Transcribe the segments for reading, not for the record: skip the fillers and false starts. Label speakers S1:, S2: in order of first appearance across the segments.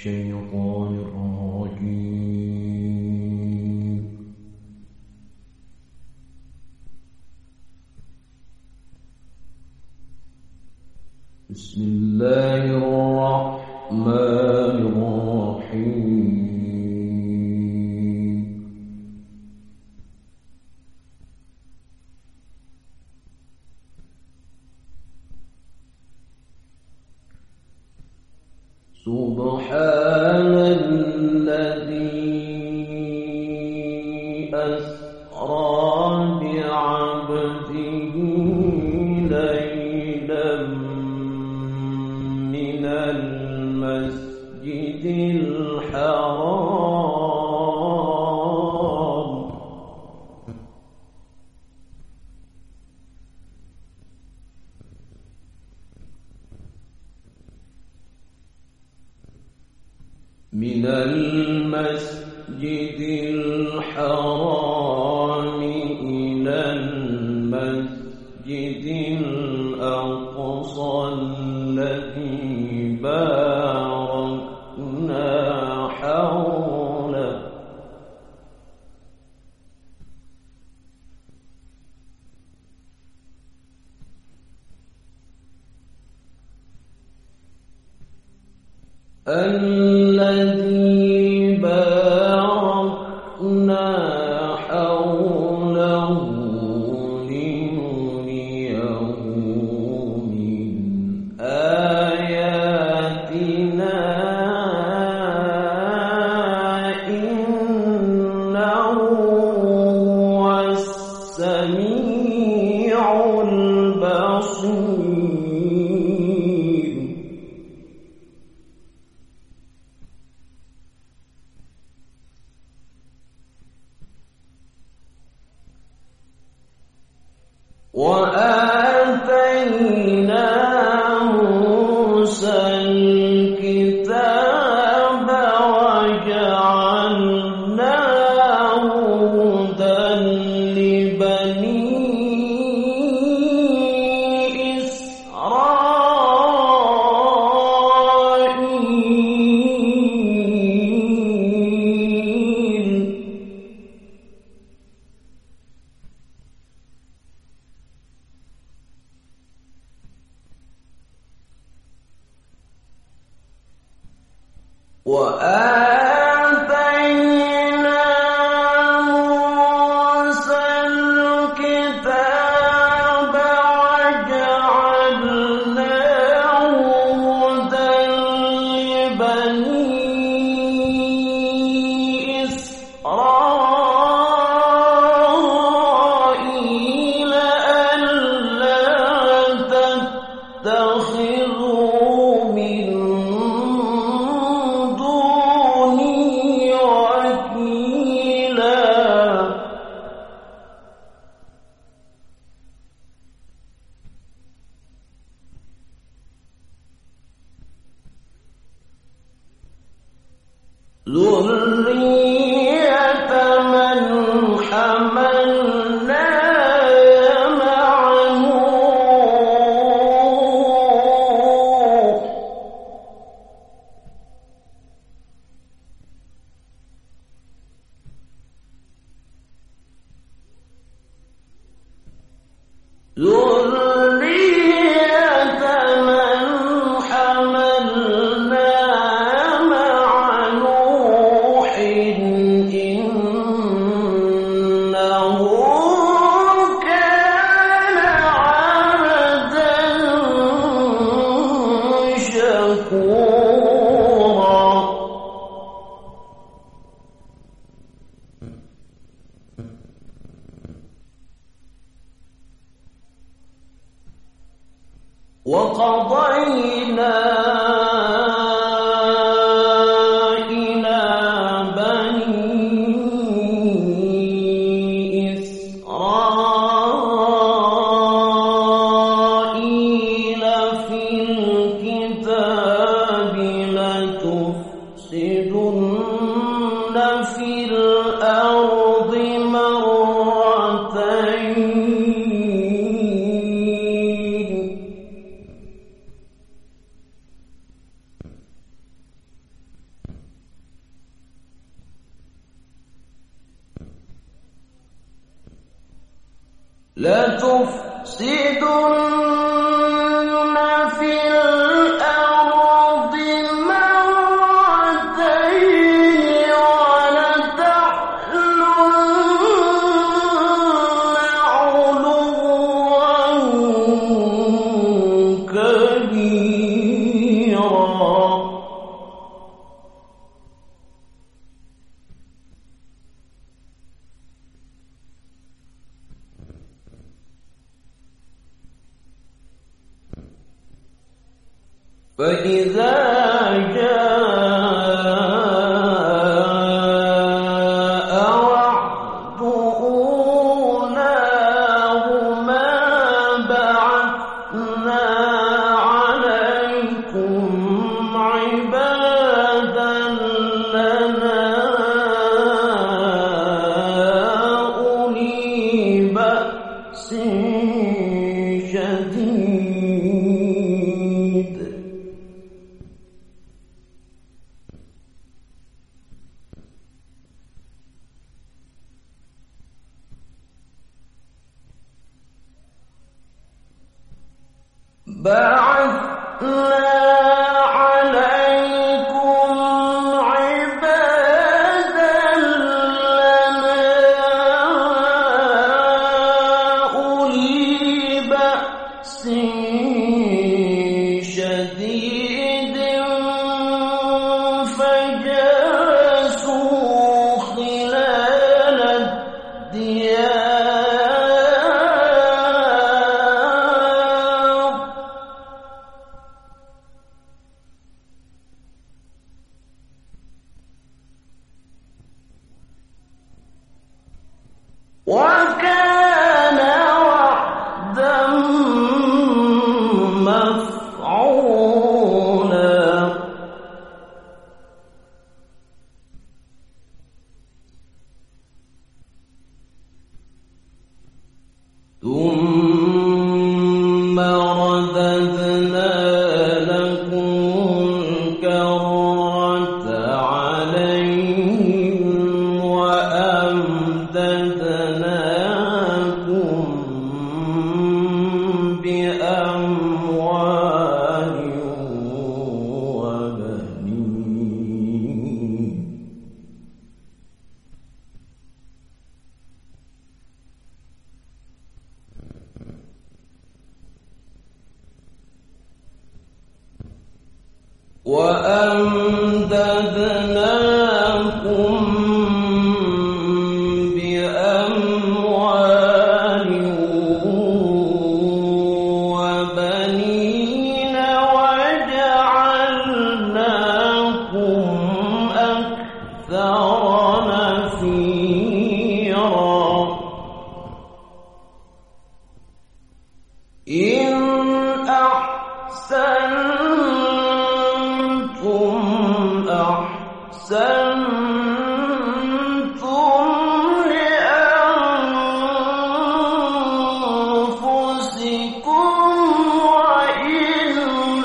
S1: الشيطان الرجيم. بسم الله الرحمن الرحيم. سبحان الذي أسرى بعبده ليلا من المسجد الحرام إلى المسجد الأقصى الذي باركنا حوله الذي باركنا حوله لنريه من آياتنا إنه هو السميع البصير. وآتينا موسى الكتاب وجعلناه هدى لبني إسرائيل. وآتينا موسى الكتاب وجعلناه هدى لبني إسرائيل ألا تتخذوا من ذرية من حملنا مع نوح وقضينا إلى بني إسرائيل في الكتاب لتفسدن في الأرض مرتين ولتعلن علوا كبيرا. فإذا جاء وعد أولاهما بعثنا عليكم عبادا لنا أولي بأس شديد بعثنا عليكم عبادا لنا أولي بأس شديد فجاسوا خلال الديار وكان وعدا مفعولا. ثم رددنا لكم الكرة عليهم وأمددناكم بأموال وبنين وأمددناكم بأموال وبنين وجعلناكم أكثر نفيرا. إن أحسنتم أحسنتم لأنفسكم وإن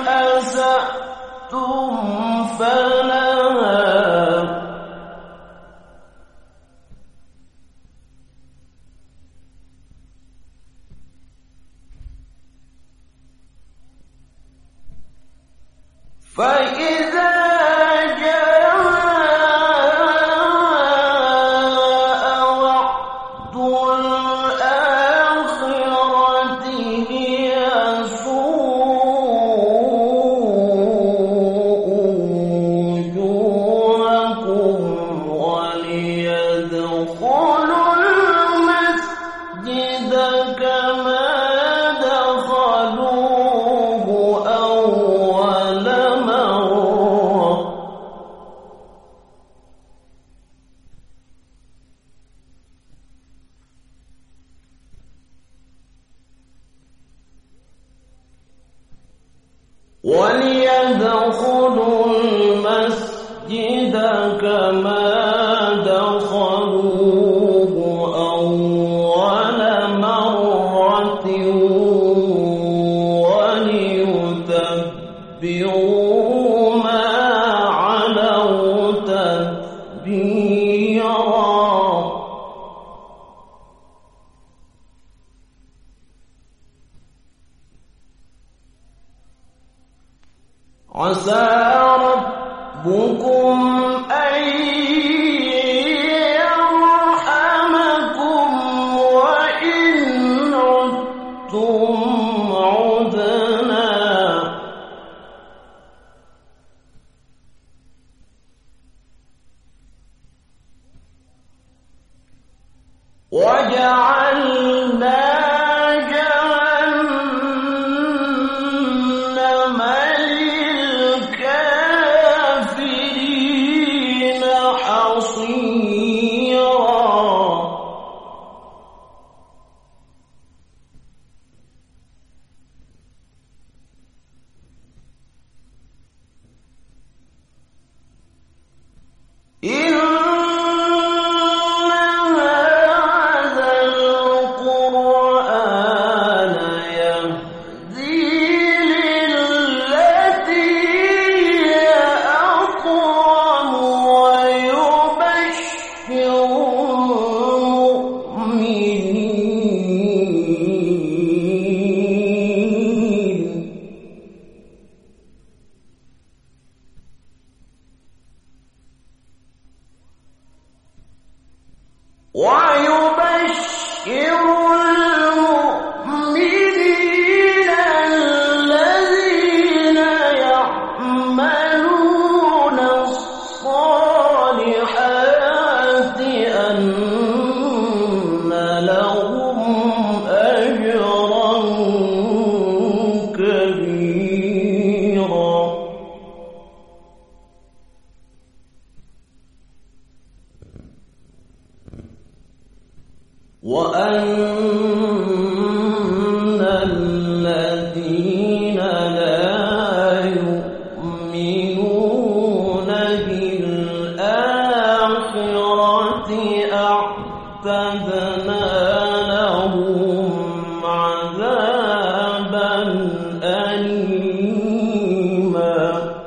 S1: أسأتم فلها. فإذا جاء وعد الآخرة ليسوءوا وجوهكم وليدخلوا المسجد كما دخلوه أول مرة. وليدخلوا المسجد كما دخلوه أول مرة وليتبعوا ما علوا تتبيرا. عسى ربكم أن يرحمكم وإن عدتم عدنا وجعلنا جهنم للكافرين حصيرا إن هذا القرآن يهدي للتي هي أقوم ويبشر المؤمنين الذين يعملون الصالحات أن لهم أجرا كبيرا وأن الذين لا يؤمنون بالآخرة أعتدنا لهم عذابا أليما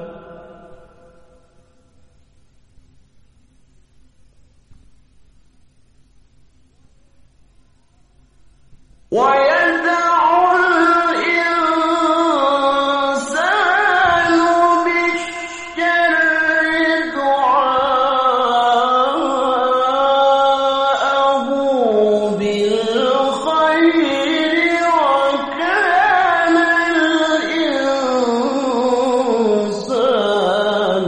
S1: ويدع الإنسان بالشر دعاءه بالخير وكان الإنسان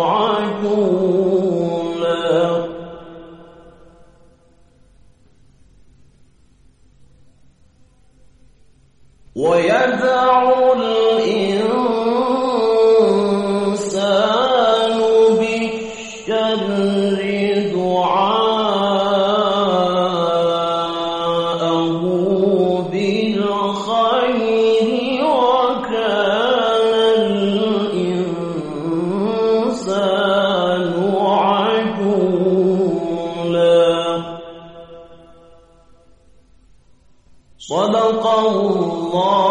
S1: عجولا ويدع الإنسان بالشر دعاءه بالخير وكان الإنسان عجولا صدق الله